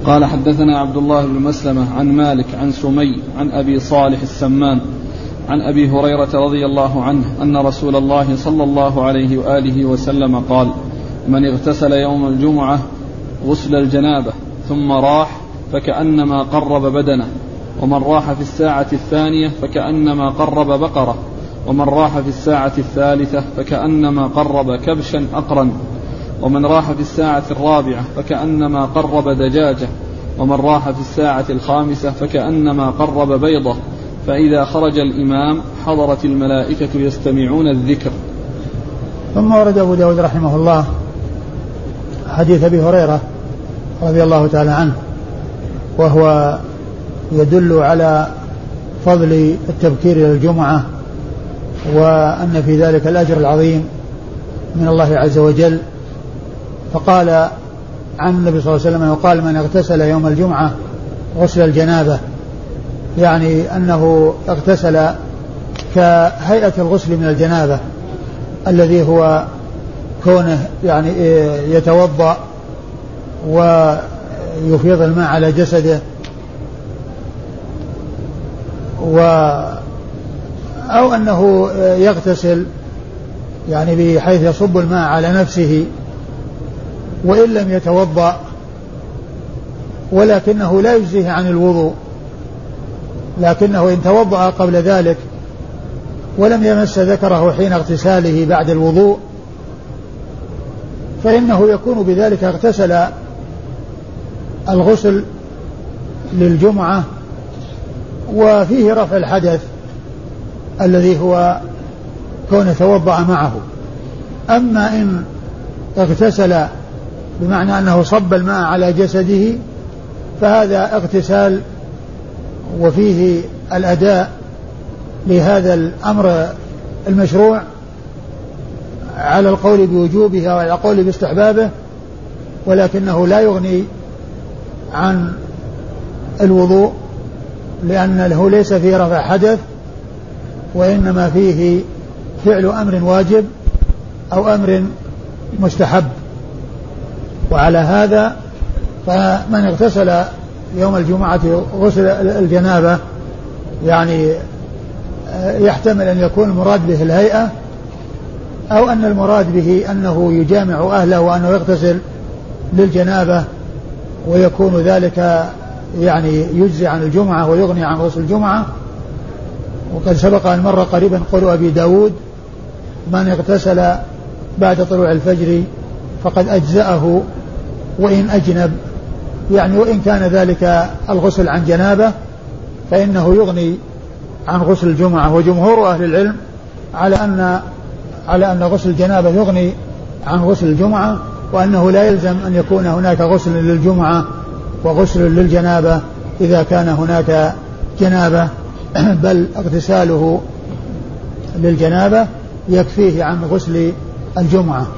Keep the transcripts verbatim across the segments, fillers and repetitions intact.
قال حدثنا عبد الله بن مسلمة عن مالك عن سمي عن أبي صالح السمان عن أبي هريرة رضي الله عنه أن رسول الله صلى الله عليه وآله وسلم قال: من اغتسل يوم الجمعة غسل الجنابة ثم راح فكأنما قرب بدنه، ومن راح في الساعة الثانية فكأنما قرب بقرة، ومن راح في الساعة الثالثة فكأنما قرب كبشا أقرا، ومن راح في الساعة الرابعة فكأنما قرب دجاجة، ومن راح في الساعة الخامسة فكأنما قرب بيضة، فإذا خرج الإمام حضرت الملائكة يستمعون الذكر. ثم ورد أبو داود رحمه الله حديث أبي هريرة رضي الله تعالى عنه، وهو يدل على فضل التبكير إلى الجمعة، وأن في ذلك الأجر العظيم من الله عز وجل. فقال عن النبي صلى الله عليه وسلم وقال: من اغتسل يوم الجمعة غسل الجنابة، يعني أنه اغتسل كهيئة الغسل من الجنابة الذي هو كونه يعني يتوضأ ويفيض الماء على جسده، و أو أنه يغتسل يعني بحيث يصب الماء على نفسه وإن لم يتوضأ، ولكنه لا يجزيه عن الوضوء، لكنه إن توضأ قبل ذلك ولم يمس ذكره حين اغتساله بعد الوضوء فإنه يكون بذلك اغتسل الغسل للجمعة، وفيه رفع الحدث الذي هو كونه توضأ معه. أما إن اغتسل بمعنى أنه صب الماء على جسده فهذا اغتسال وفيه الأداء لهذا الأمر المشروع على القول بوجوبه وعلى القول باستحبابه، ولكنه لا يغني عن الوضوء، لأن له ليس فيه رفع حدث، وإنما فيه فعل أمر واجب أو أمر مستحب. وعلى هذا فمن اغتسل يوم الجمعة غسل الجنابة يعني يحتمل أن يكون المراد به الهيئة، أو أن المراد به أنه يجامع أهله وأنه يغتسل للجنابة، ويكون ذلك يعني يجزي عن الجمعة ويغني عن غسل الجمعة. وقد سبق أن مر قريبا قول أبي داود: من اغتسل بعد طلوع الفجر فقد أجزأه وإن أجنب، يعني وإن كان ذلك الغسل عن جنابة فإنه يغني عن غسل الجمعة. وجمهور أهل العلم على أن على أن غسل الجنابة يغني عن غسل الجمعة، وأنه لا يلزم أن يكون هناك غسل للجمعة وغسل للجنابة إذا كان هناك جنابة، بل اغتساله للجنابة يكفيه عن غسل الجمعة.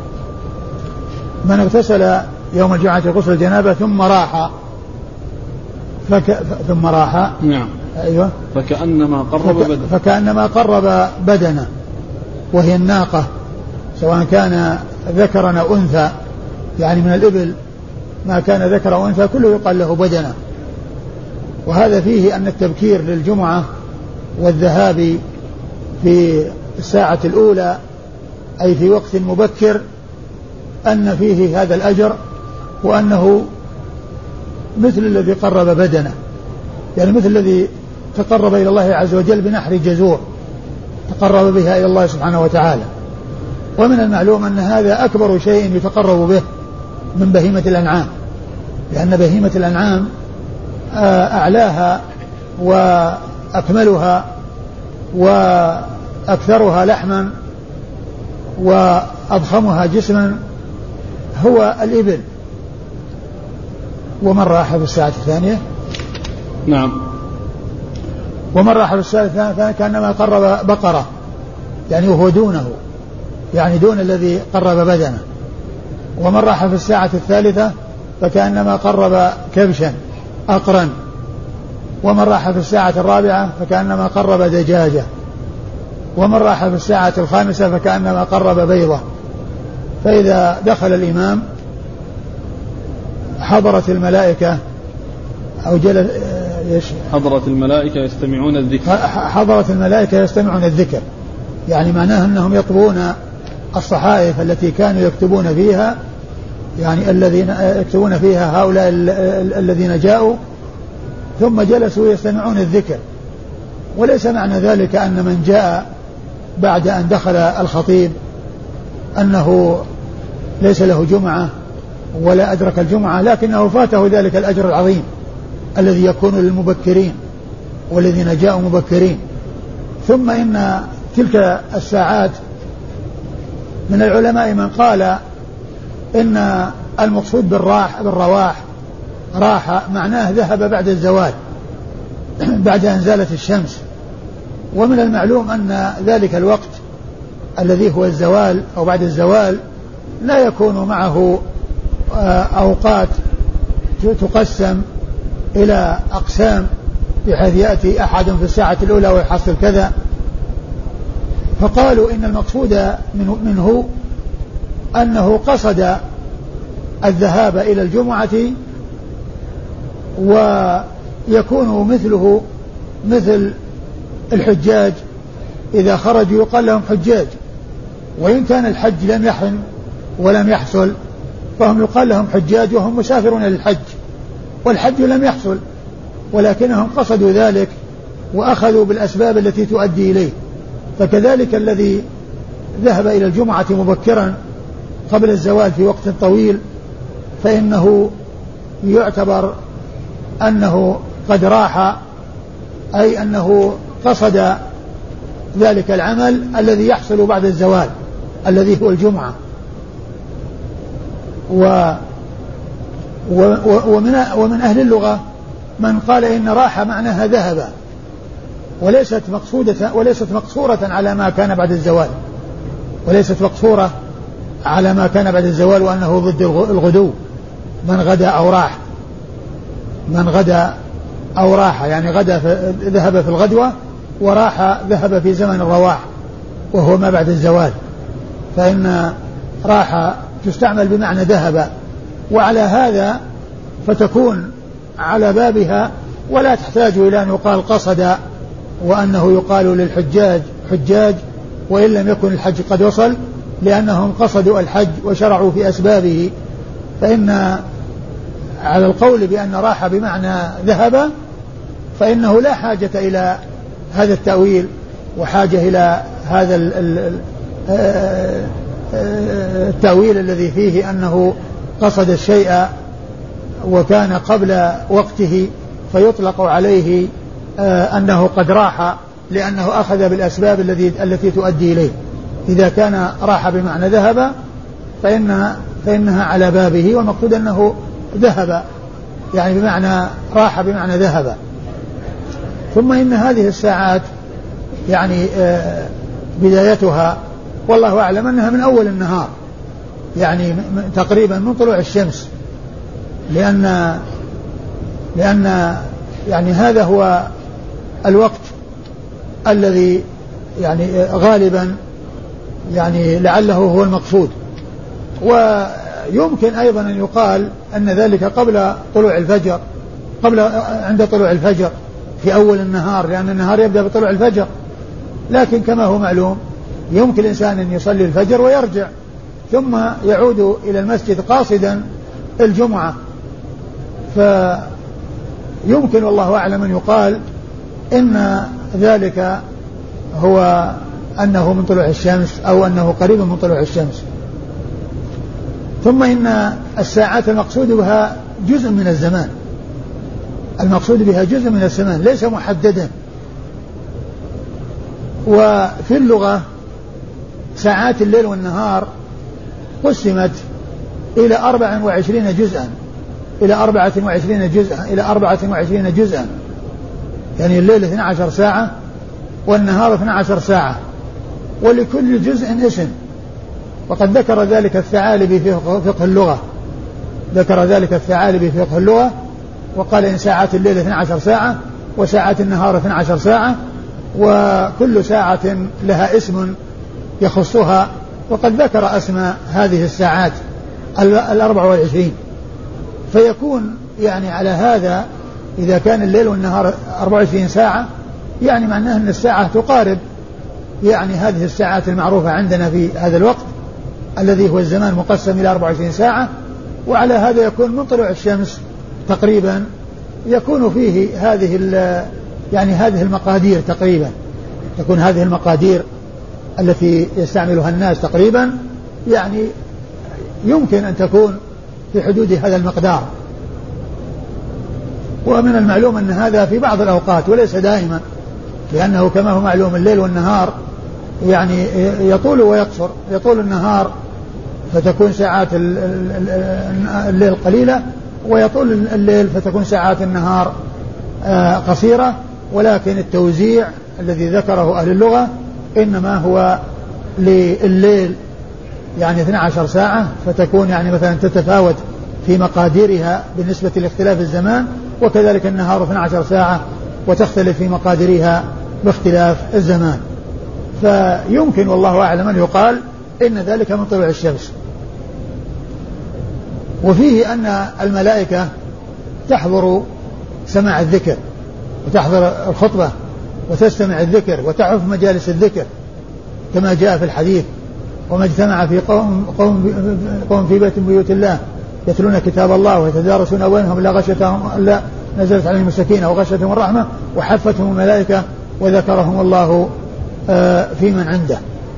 من اغتسل يوم الجمعة غسل الجنابة ثم راح فك... ثم راح نعم أيوة فكأنما قرب فك... بدنه فكأنما قرب بدنه، وهي الناقة سواء كان ذكرا أو أنثى، يعني من الإبل ما كان ذكر أو أنثى كله يقال له بدنه. وهذا فيه أن التبكير للجمعة والذهاب في الساعة الأولى أي في وقت مبكر أن فيه هذا الأجر، وأنه مثل الذي قرب بدنه، يعني مثل الذي تقرب إلى الله عز وجل بنحر جزور تقرب بها إلى الله سبحانه وتعالى. ومن المعلوم أن هذا أكبر شيء يتقرب به من بهيمة الأنعام، لأن بهيمة الأنعام أعلاها وأكملها وأكثرها لحما وأضخمها جسما هو الإبل. ومن راح في الساعة الثانية نعم ومن راح في الساعة الثانية كأنما قرب بقرة، يعني وهو دونه، يعني دون الذي قرب بدنه. ومن راح في الساعة الثالثة فكأنما قرب كبشا أقرا. ومن راح في الساعة الرابعة فكأنما قرب دجاجة. ومن راح في الساعة الخامسة فكأنما قرب بيضة. فإذا دخل الإمام حضرت الملائكة أو جلس حضرت الملائكة يستمعون الذكر حضرت الملائكة يستمعون الذكر، يعني معناه أنهم يطلبون الصحائف التي كانوا يكتبون فيها، يعني الذين يكتبون فيها هؤلاء الذين جاءوا ثم جلسوا يستمعون الذكر. وليس معنى ذلك أن من جاء بعد أن دخل الخطيب أنه ليس له جمعة ولا أدرك الجمعة، لكنه فاته ذلك الأجر العظيم الذي يكون للمبكرين والذين جاءوا مبكرين. ثم إن تلك الساعات من العلماء من قال إن المقصود بالراح بالرواح راحة معناه ذهب بعد الزوال بعد أن زالت الشمس. ومن المعلوم أن ذلك الوقت الذي هو الزوال أو بعد الزوال لا يكون معه أوقات تقسم إلى أقسام بحيث يأتي أحد في الساعة الأولى ويحصل كذا. فقالوا إن المقصود منه أنه قصد الذهاب إلى الجمعة ويكون مثله مثل الحجاج إذا خرجوا يقال لهم حجاج، وإن كان الحج لم يحرم ولم يحصل فهم يقال لهم حجاج وهم مسافرون للحج، والحج لم يحصل ولكنهم قصدوا ذلك وأخذوا بالأسباب التي تؤدي إليه. فكذلك الذي ذهب إلى الجمعة مبكرا قبل الزوال في وقت طويل فإنه يعتبر أنه قد راح، أي أنه قصد ذلك العمل الذي يحصل بعد الزوال الذي هو الجمعة. و ومن, ومن أهل اللغة من قال إن راح معناها ذهب وليست مقصودة وليست مقصورة على ما كان بعد الزوال، وليست مقصورة على ما كان بعد الزوال، وأنه ضد الغدو من غدا أو راح، من غدا أو راح يعني غدا في ذهب في الغدوة وراح ذهب في زمن الرواح وهو ما بعد الزوال. فإن راح تستعمل بمعنى ذهب، وعلى هذا فتكون على بابها ولا تحتاج إلى أن يقال قصد وأنه يقال للحجاج حجاج وإن لم يكن الحج قد وصل، لأنهم قصدوا الحج وشرعوا في أسبابه. فإن على القول بأن راح بمعنى ذهب فإنه لا حاجة إلى هذا التأويل وحاجة إلى هذا التأويل الذي فيه أنه قصد الشيء وكان قبل وقته فيطلق عليه أنه قد راح لأنه أخذ بالأسباب التي تؤدي إليه. إذا كان راح بمعنى ذهب فإنها, فإنها على بابه، والمقصود أنه ذهب يعني بمعنى راح بمعنى ذهب. ثم إن هذه الساعات يعني بدايتها والله أعلم أنها من أول النهار، يعني تقريبا من طلوع الشمس، لأن لأن يعني هذا هو الوقت الذي يعني غالبا يعني لعله هو المقصود. ويمكن أيضا أن يقال أن ذلك قبل طلوع الفجر، قبل عند طلوع الفجر في أول النهار، لأن النهار يبدأ بطلوع الفجر. لكن كما هو معلوم يمكن الإنسان أن يصلي الفجر ويرجع ثم يعود إلى المسجد قاصدا الجمعة، فيمكن والله أعلم أن يقال إن ذلك هو أنه من طلوع الشمس أو أنه قريب من طلوع الشمس. ثم إن الساعات المقصود بها جزء من الزمان، المقصود بها جزء من الزمان ليس محددا. وفي اللغة ساعات الليل والنهار قسمت إلى أربعة وعشرين جزءا إلى أربعة وعشرين جزءا إلى أربعة وعشرين جزءا، يعني الليل اثنتا عشرة ساعة والنهار اثنتا عشرة ساعة، ولكل جزء اسم. وقد ذكر ذلك الثعالبي في فقه اللغة، ذكر ذلك الثعالبي في فقه اللغة وقال إن ساعات الليل اثنتا عشرة ساعة وساعات النهار اثنتا عشرة ساعة، وكل ساعة لها اسم يخصها. وقد ذكر أسماء هذه الساعات الأربع والعشرين، فيكون يعني على هذا إذا كان الليل والنهار أربع وعشرين ساعة يعني معناه أن الساعة تقارب يعني هذه الساعات المعروفة عندنا في هذا الوقت الذي هو الزمان مقسم إلى أربع وعشرين ساعة. وعلى هذا يكون من طلوع الشمس تقريبا يكون فيه هذه يعني هذه المقادير تقريبا، تكون هذه المقادير التي يستعملها الناس تقريبا يعني يمكن أن تكون في حدود هذا المقدار. ومن المعلوم أن هذا في بعض الأوقات وليس دائما، لأنه كما هو معلوم الليل والنهار يعني يطول ويقصر، يطول النهار فتكون ساعات الليل قليلة، ويطول الليل فتكون ساعات النهار قصيرة. ولكن التوزيع الذي ذكره أهل اللغة إنما هو لليل يعني اثنتي عشرة ساعة، فتكون يعني مثلا تتفاوت في مقاديرها بالنسبة لاختلاف الزمان، وكذلك النهار اثنتي عشرة ساعة وتختلف في مقاديرها باختلاف الزمان. فيمكن والله أعلم أن يقال إن ذلك من طلوع الشمس. وفيه أن الملائكة تحضر سماع الذكر وتحضر الخطبة وتستمع الذكر وتعرف مجالس الذكر كما جاء في الحديث: وما اجتمع في قوم, قوم, قوم في بيت من بيوت الله يتلون كتاب الله ويتدارسون بينهم إلا غشتهم إلا نزلت عليهم السكينة وغشتهم الرحمة وحفتهم الملائكة وذكرهم الله في من عنده.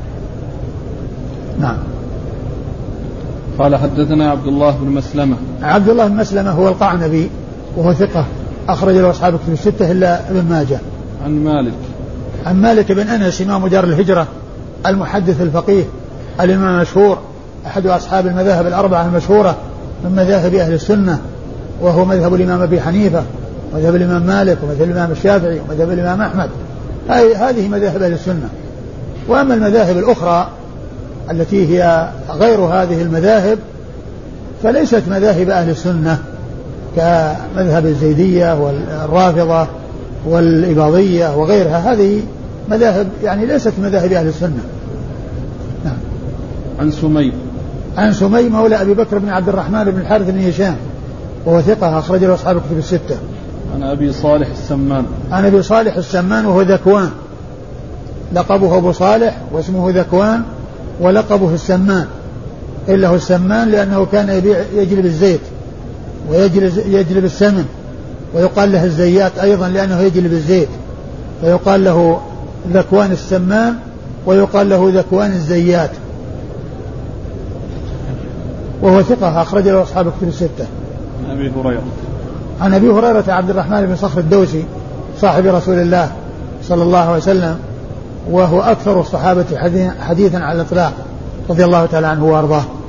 نعم. قال حدثنا عبد الله بن مسلمة. عبد الله بن مسلمة هو القعنبي وهو ثقة أخرج له أصحاب كتب الستة إلا ابن ماجه. عن مالك. عن مالك بن أنس إمام دار الهجرة المحدث الفقيه الإمام المشهور أحد أصحاب المذاهب الأربعة المشهورة من مذاهب أهل السنة، وهو مذهب الإمام أبي حنيفة ومذهب الإمام مالك ومذهب الإمام الشافعي ومذهب الإمام أحمد. هذه مذاهب أهل السنة. وأما المذاهب الأخرى التي هي غير هذه المذاهب فليست مذاهب أهل السنة، كمذهب الزيدية والرافضة والإباضية وغيرها، هذه مذاهب يعني ليست مذاهب أهل السنة. نعم. عن سمي. عن سمي مولى أبي بكر بن عبد الرحمن بن الحارث بن هشام وهو ثقة أخرج له أصحاب الكتب الستة. عن أبي صالح السمان. عن أبي صالح السمان وهو ذكوان، لقبه أبو صالح واسمه ذكوان ولقبه السمان، إلا هو السمان لأنه كان يبيع يجلب الزيت ويجلب السمن، ويقال له الزيات أيضا لأنه يجلب الزيت، فيقال له ذكوان السمان ويقال له ذكوان الزيات. وهو ثقة أخرج له أصحاب الكتب الستة. عن أبي هريرة. عن أبي هريرة عبد الرحمن بن صخر الدوسي صاحب رسول الله صلى الله عليه وسلم، وهو أكثر الصحابة حديثا على الإطلاق رضي الله تعالى عنه وأرضاه.